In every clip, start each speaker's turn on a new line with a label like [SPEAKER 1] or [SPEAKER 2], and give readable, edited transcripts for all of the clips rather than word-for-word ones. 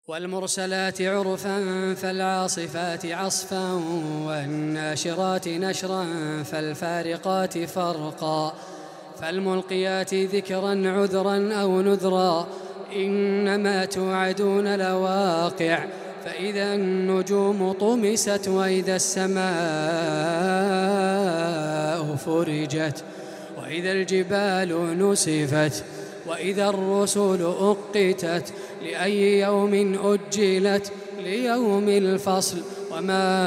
[SPEAKER 1] والمرسلات عرفا فالعاصفات عصفا والناشرات نشرا فالفارقات فرقا فالملقيات ذكرا عذرا أو نذرا إنما توعدون لواقع فإذا النجوم طمست وإذا السماء فرجت وإذا الجبال نسفت وإذا الرسل أقتت لأي يوم أجلت ليوم الفصل وما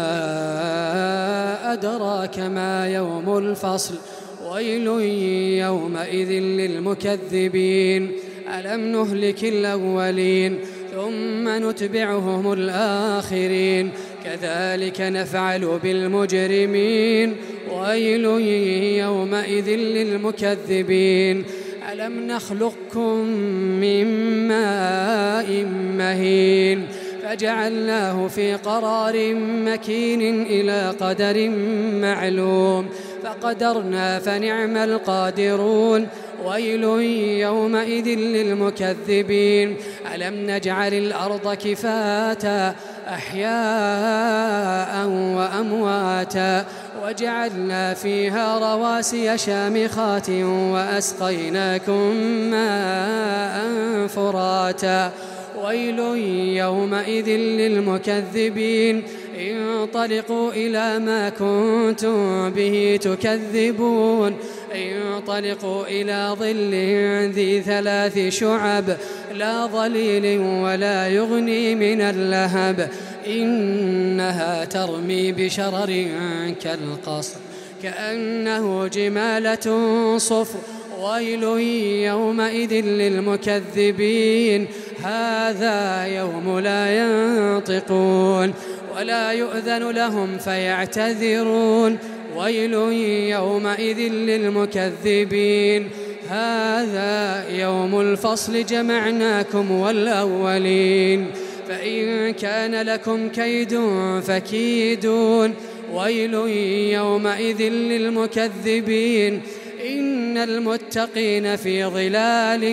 [SPEAKER 1] أدراك ما يوم الفصل ويل يومئذ للمكذبين ألم نهلك الأولين ثم نتبعهم الآخرين كذلك نفعل بالمجرمين ويل يومئذ للمكذبين ألم نخلقكم من ماء مهين فجعلناه في قرار مكين إلى قدر معلوم فقدرنا فنعم القادرون ويل يومئذ للمكذبين ألم نجعل الأرض كفاتا أحياء وأمواتا وجعلنا فيها رواسي شامخات وأسقيناكم ماء فراتا ويل يومئذ للمكذبين انطلقوا إلى ما كنتم به تكذبون انطلقوا إلى ظل ذي 3 شعب لا ظليل ولا يغني من اللهب إنها ترمي بشرر كالقصر كأنه جمالة صفر ويل يومئذ للمكذبين هذا يوم لا ينطقون ولا يؤذن لهم فيعتذرون ويل يومئذ للمكذبين هذا يوم الفصل جمعناكم والأولين فإن كان لكم كيد فكيدون ويل يومئذ للمكذبين إن المتقين في ظلال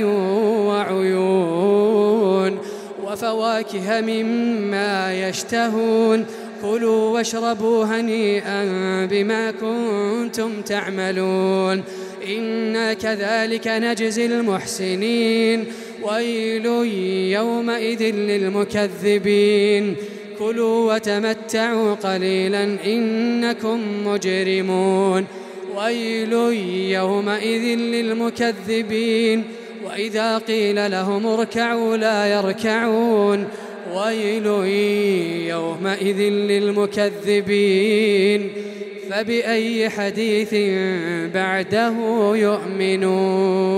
[SPEAKER 1] وعيون وفواكه مما يشتهون كلوا واشربوا هنيئا بما كنتم تعملون إنا كذلك نجزي المحسنين ويل يومئذ للمكذبين كلوا وتمتعوا قليلا إنكم مجرمون ويل يومئذ للمكذبين وإذا قيل لهم اركعوا لا يركعون ويل يومئذ للمكذبين فبأي حديث بعده يؤمنون.